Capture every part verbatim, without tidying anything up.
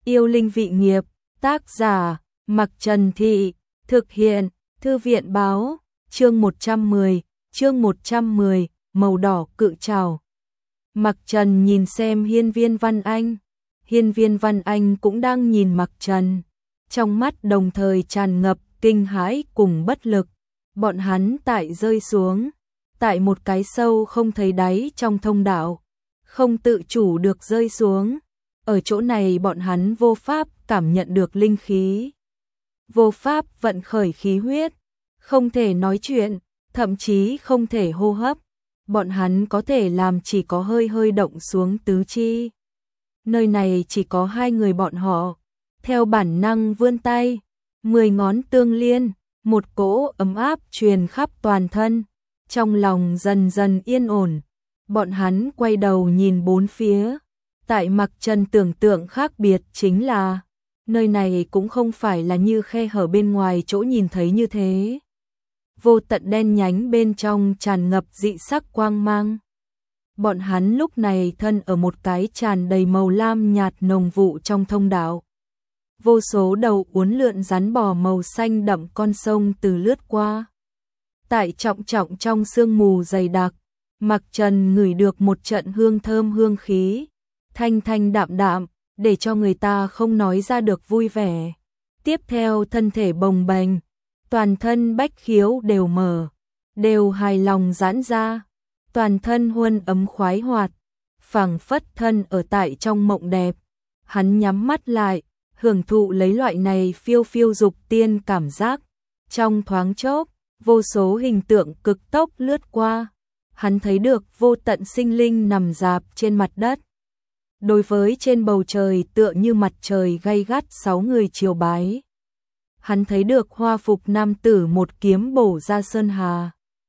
Yêu linh vị nghiệp, tác giả, Mặc Trần Thị, thực hiện, Thư viện báo, chương một trăm mười, chương một trăm mười, màu đỏ cự trảo. Mặc Trần nhìn xem Hiên Viên Văn Anh, Hiên Viên Văn Anh cũng đang nhìn Mặc Trần, trong mắt đồng thời tràn ngập kinh hãi cùng bất lực. Bọn hắn tại rơi xuống, tại một cái sâu không thấy đáy trong thông đạo, không tự chủ được rơi xuống. Ở chỗ này bọn hắn vô pháp cảm nhận được linh khí, vô pháp vận khởi khí huyết, không thể nói chuyện, thậm chí không thể hô hấp. Bọn hắn có thể làm chỉ có hơi hơi động xuống tứ chi. Nơi này chỉ có hai người bọn họ, theo bản năng vươn tay, mười ngón tương liên, một cỗ ấm áp truyền khắp toàn thân, trong lòng dần dần yên ổn. Bọn hắn quay đầu nhìn bốn phía, tại Mặc Trần tưởng tượng khác biệt chính là, nơi này cũng không phải là như khe hở bên ngoài chỗ nhìn thấy như thế. Vô tận đen nhánh bên trong tràn ngập dị sắc quang mang. Bọn hắn lúc này thân ở một cái tràn đầy màu lam nhạt nồng vụ trong thông đạo. Vô số đầu uốn lượn rắn bò màu xanh đậm con sông từ lướt qua. Tại trọng trọng trong sương mù dày đặc, Mặc Trần ngửi được một trận hương thơm hương khí, thanh thanh đạm đạm, để cho người ta không nói ra được vui vẻ. Tiếp theo thân thể bồng bềnh, toàn thân bách khiếu đều mở, đều hài lòng giãn ra, toàn thân huân ấm khoái hoạt, phảng phất thân ở tại trong mộng đẹp. Hắn nhắm mắt lại, hưởng thụ lấy loại này phiêu phiêu dục tiên cảm giác. Trong thoáng chốc, vô số hình tượng cực tốc lướt qua, hắn thấy được vô tận sinh linh nằm rạp trên mặt đất. Đối với trên bầu trời tựa như mặt trời gay gắt sáu người triều bái. Hắn thấy được hoa phục nam tử một kiếm bổ ra sơn hà,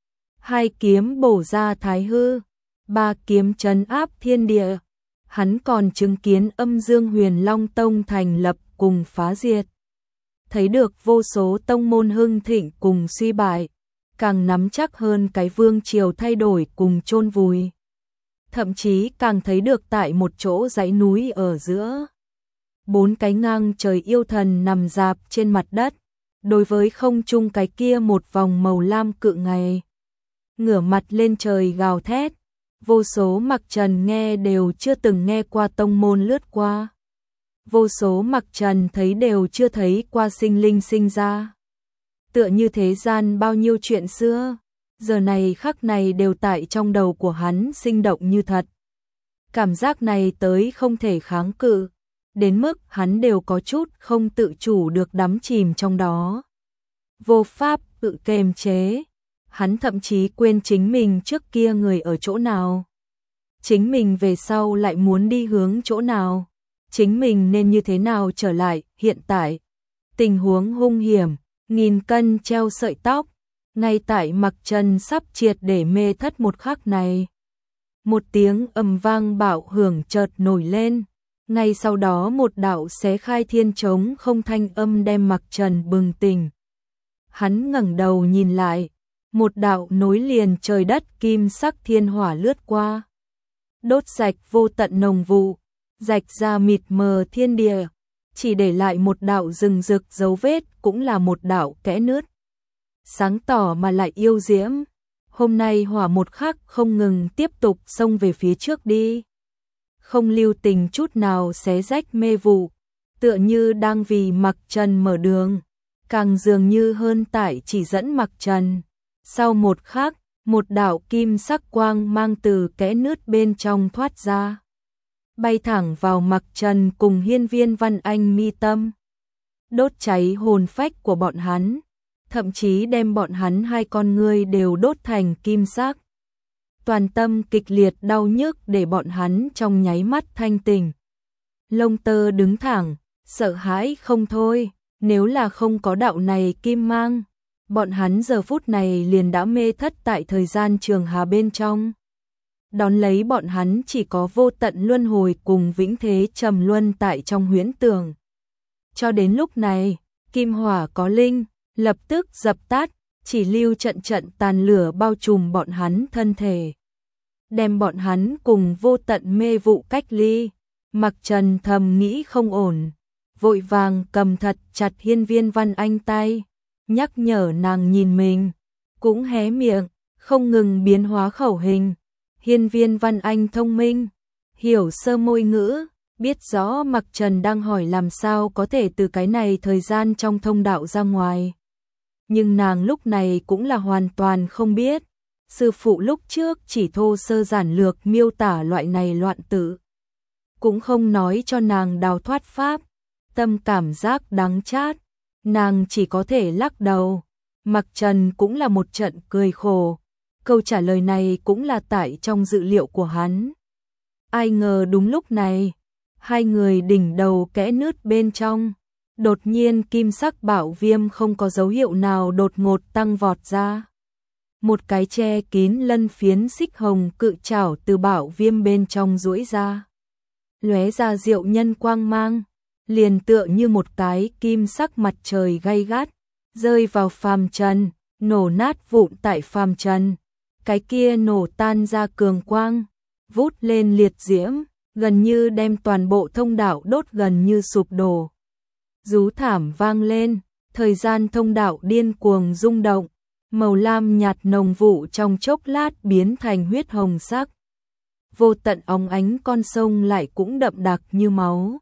hai kiếm bổ ra thái hư, ba kiếm trấn áp thiên địa. Hắn còn chứng kiến âm dương huyền long tông thành lập cùng phá diệt. Thấy được vô số tông môn hưng thịnh cùng suy bại, càng nắm chắc hơn cái vương triều thay đổi cùng chôn vùi. Thậm chí càng thấy được tại một chỗ dãy núi ở giữa, bốn cái ngang trời yêu thần nằm rạp trên mặt đất, đối với không trung cái kia một vòng màu lam cự ngày, ngửa mặt lên trời gào thét. Vô số Mặc Trần nghe đều chưa từng nghe qua tông môn lướt qua, vô số Mặc Trần thấy đều chưa thấy qua sinh linh sinh ra. Tựa như thế gian bao nhiêu chuyện xưa, giờ này khắc này đều tại trong đầu của hắn sinh động như thật. Cảm giác này tới không thể kháng cự, đến mức hắn đều có chút không tự chủ được đắm chìm trong đó. Vô pháp tự kềm chế, hắn thậm chí quên chính mình trước kia người ở chỗ nào. Chính mình về sau lại muốn đi hướng chỗ nào. Chính mình nên như thế nào trở lại hiện tại. Tình huống hung hiểm, nghìn cân treo sợi tóc. Ngay tại Mặc Trần sắp triệt để mê thất một khắc này, một tiếng ầm vang bạo hưởng chợt nổi lên. Ngay sau đó một đạo xé khai thiên trống không thanh âm đem Mặc Trần bừng tỉnh. Hắn ngẩng đầu nhìn lại, một đạo nối liền trời đất kim sắc thiên hỏa lướt qua, đốt sạch vô tận nồng vụ, rạch ra mịt mờ thiên địa, chỉ để lại một đạo rừng rực dấu vết, cũng là một đạo kẽ nứt. Sáng tỏ mà lại yêu diễm. Hôm nay hỏa một khắc không ngừng tiếp tục xông về phía trước đi, không lưu tình chút nào xé rách mê vụ, tựa như đang vì Mặc Trần mở đường, càng dường như hơn tại chỉ dẫn Mặc Trần. Sau một khắc, một đạo kim sắc quang mang từ kẽ nứt bên trong thoát ra, bay thẳng vào Mặc Trần cùng Hiên Viên Văn Anh mi tâm, đốt cháy hồn phách của bọn hắn, thậm chí đem bọn hắn hai con ngươi đều đốt thành kim sắc. Toàn tâm kịch liệt đau nhức để bọn hắn trong nháy mắt thanh tỉnh, lông tơ đứng thẳng, sợ hãi không thôi. Nếu là không có đạo này kim mang, bọn hắn giờ phút này liền đã mê thất tại thời gian trường hà bên trong. Đón lấy bọn hắn chỉ có vô tận luân hồi cùng vĩnh thế trầm luân tại trong huyễn tưởng. Cho đến lúc này, kim hỏa có linh, lập tức dập tắt, chỉ lưu trận trận tàn lửa bao trùm bọn hắn thân thể, đem bọn hắn cùng vô tận mê vụ cách ly. Mặc Trần thầm nghĩ không ổn, vội vàng cầm thật chặt Hiên Viên Văn Anh tay, nhắc nhở nàng nhìn mình, cũng hé miệng, không ngừng biến hóa khẩu hình. Hiên Viên Văn Anh thông minh, hiểu sơ môi ngữ, biết rõ Mặc Trần đang hỏi làm sao có thể từ cái này thời gian trong thông đạo ra ngoài. Nhưng nàng lúc này cũng là hoàn toàn không biết, sư phụ lúc trước chỉ thô sơ giản lược miêu tả loại này loạn tử, cũng không nói cho nàng đào thoát pháp. Tâm cảm giác đắng chát, nàng chỉ có thể lắc đầu. Mặc Trần cũng là một trận cười khổ, câu trả lời này cũng là tại trong dự liệu của hắn. Ai ngờ đúng lúc này, hai người đỉnh đầu kẽ nứt bên trong, đột nhiên kim sắc bảo viêm không có dấu hiệu nào đột ngột tăng vọt ra. Một cái che kín lân phiến xích hồng cự trảo từ bảo viêm bên trong duỗi ra, lóe ra diệu nhân quang mang, liền tựa như một cái kim sắc mặt trời gay gắt, rơi vào phàm trần, nổ nát vụn tại phàm trần. Cái kia nổ tan ra cường quang, vút lên liệt diễm, gần như đem toàn bộ thông đạo đốt gần như sụp đổ. Rú thảm vang lên, thời gian thông đạo điên cuồng rung động, màu lam nhạt nồng vụ trong chốc lát biến thành huyết hồng sắc. Vô tận óng ánh con sông lại cũng đậm đặc như máu,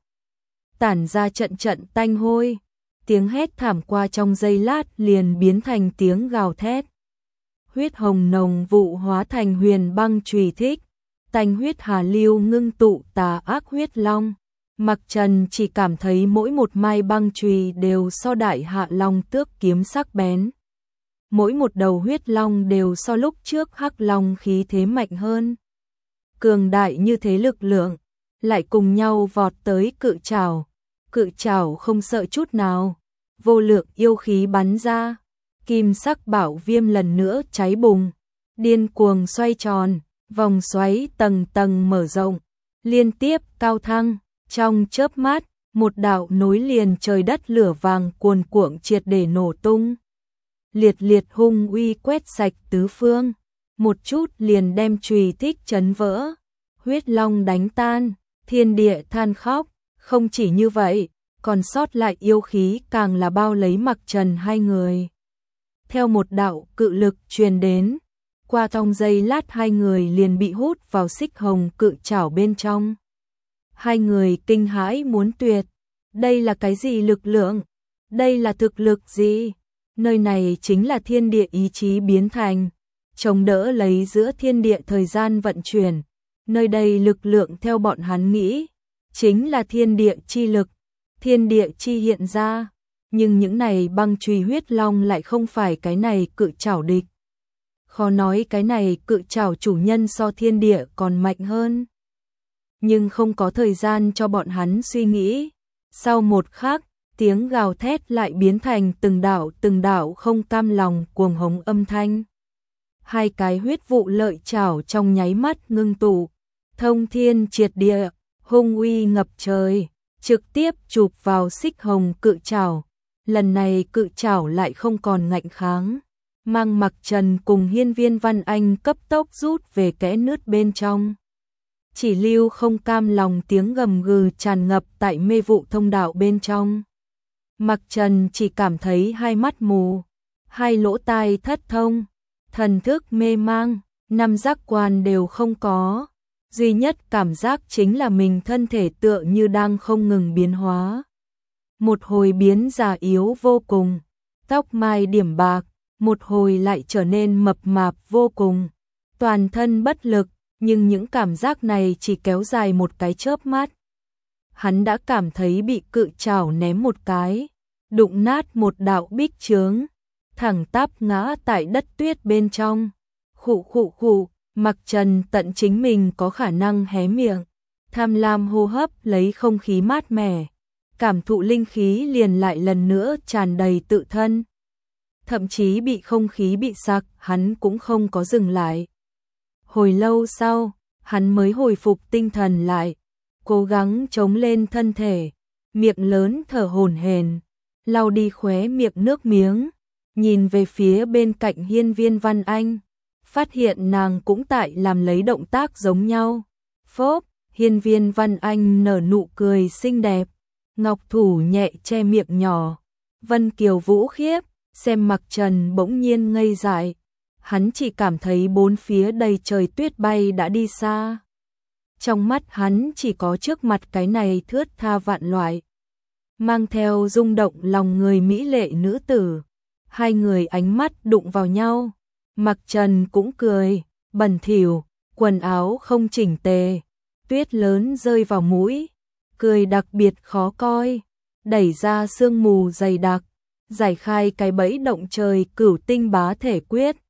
tản ra trận trận tanh hôi, tiếng hét thảm qua trong giây lát liền biến thành tiếng gào thét. Huyết hồng nồng vụ hóa thành huyền băng chùy thích, tanh huyết hà lưu ngưng tụ tà ác huyết long. Mặc Trần chỉ cảm thấy mỗi một mai băng chùy đều so đại hạ long tước kiếm sắc bén. Mỗi một đầu huyết long đều so lúc trước hắc long khí thế mạnh hơn. Cường đại như thế lực lượng, lại cùng nhau vọt tới cự trảo. Cự trảo không sợ chút nào, vô lượng yêu khí bắn ra, kim sắc bảo viêm lần nữa cháy bùng, điên cuồng xoay tròn, vòng xoáy tầng tầng mở rộng, liên tiếp cao thăng, trong chớp mắt, một đạo nối liền trời đất lửa vàng cuồn cuộn triệt để nổ tung. Liệt liệt hung uy quét sạch tứ phương, một chút liền đem chùy thích chấn vỡ, huyết long đánh tan, thiên địa than khóc. Không chỉ như vậy, còn sót lại yêu khí càng là bao lấy Mặc Trần hai người. Theo một đạo cự lực truyền đến, qua trong giây lát hai người liền bị hút vào xích hồng cự trảo bên trong. Hai người kinh hãi muốn tuyệt, đây là cái gì lực lượng? Đây là thực lực gì? Nơi này chính là thiên địa ý chí biến thành, chống đỡ lấy giữa thiên địa thời gian vận chuyển. Nơi đây lực lượng theo bọn hắn nghĩ, chính là thiên địa chi lực, thiên địa chi hiện ra, nhưng những này băng chùy huyết long lại không phải cái này cự trảo địch. Khó nói cái này cự trảo chủ nhân so thiên địa còn mạnh hơn. Nhưng không có thời gian cho bọn hắn suy nghĩ. Sau một khắc, tiếng gào thét lại biến thành từng đạo từng đạo không cam lòng cuồng hống âm thanh. Hai cái huyết vụ lợi trảo trong nháy mắt ngưng tụ, thông thiên triệt địa, hung uy ngập trời, trực tiếp chụp vào xích hồng cự trảo. Lần này cự trảo lại không còn ngạnh kháng, mang Mặc Trần cùng Hiên Viên Văn Anh cấp tốc rút về kẽ nứt bên trong. Chỉ lưu không cam lòng tiếng gầm gừ tràn ngập tại mê vụ thông đạo bên trong. Mặc Trần chỉ cảm thấy hai mắt mù, hai lỗ tai thất thông, thần thức mê mang, năm giác quan đều không có. Duy nhất cảm giác chính là mình thân thể tựa như đang không ngừng biến hóa. Một hồi biến già yếu vô cùng, tóc mai điểm bạc, một hồi lại trở nên mập mạp vô cùng, toàn thân bất lực, nhưng những cảm giác này chỉ kéo dài một cái chớp mắt. Hắn đã cảm thấy bị cự trảo ném một cái, đụng nát một đạo bích chướng, thẳng tắp ngã tại đất tuyết bên trong. Khụ khụ khụ, Mặc Trần tận chính mình có khả năng hé miệng, tham lam hô hấp lấy không khí mát mẻ, cảm thụ linh khí liền lại lần nữa tràn đầy tự thân. Thậm chí bị không khí bị sặc, hắn cũng không có dừng lại. Hồi lâu sau, hắn mới hồi phục tinh thần lại, cố gắng chống lên thân thể, miệng lớn thở hổn hển, lau đi khóe miệng nước miếng, nhìn về phía bên cạnh Hiên Viên Văn Anh, phát hiện nàng cũng tại làm lấy động tác giống nhau. Phốp, Hiên Viên Văn Anh nở nụ cười xinh đẹp, Ngọc Thủ nhẹ che miệng nhỏ. Vân Kiều Vũ khiếp, xem Mặc Trần bỗng nhiên ngây dại. Hắn chỉ cảm thấy bốn phía đầy trời tuyết bay đã đi xa. Trong mắt hắn chỉ có trước mặt cái này thướt tha vạn loại, mang theo rung động lòng người mỹ lệ nữ tử. Hai người ánh mắt đụng vào nhau. Mặc Trần cũng cười, bẩn thỉu, quần áo không chỉnh tề, tuyết lớn rơi vào mũi, cười đặc biệt khó coi, đẩy ra sương mù dày đặc, giải khai cái bẫy động trời cửu tinh bá thể quyết.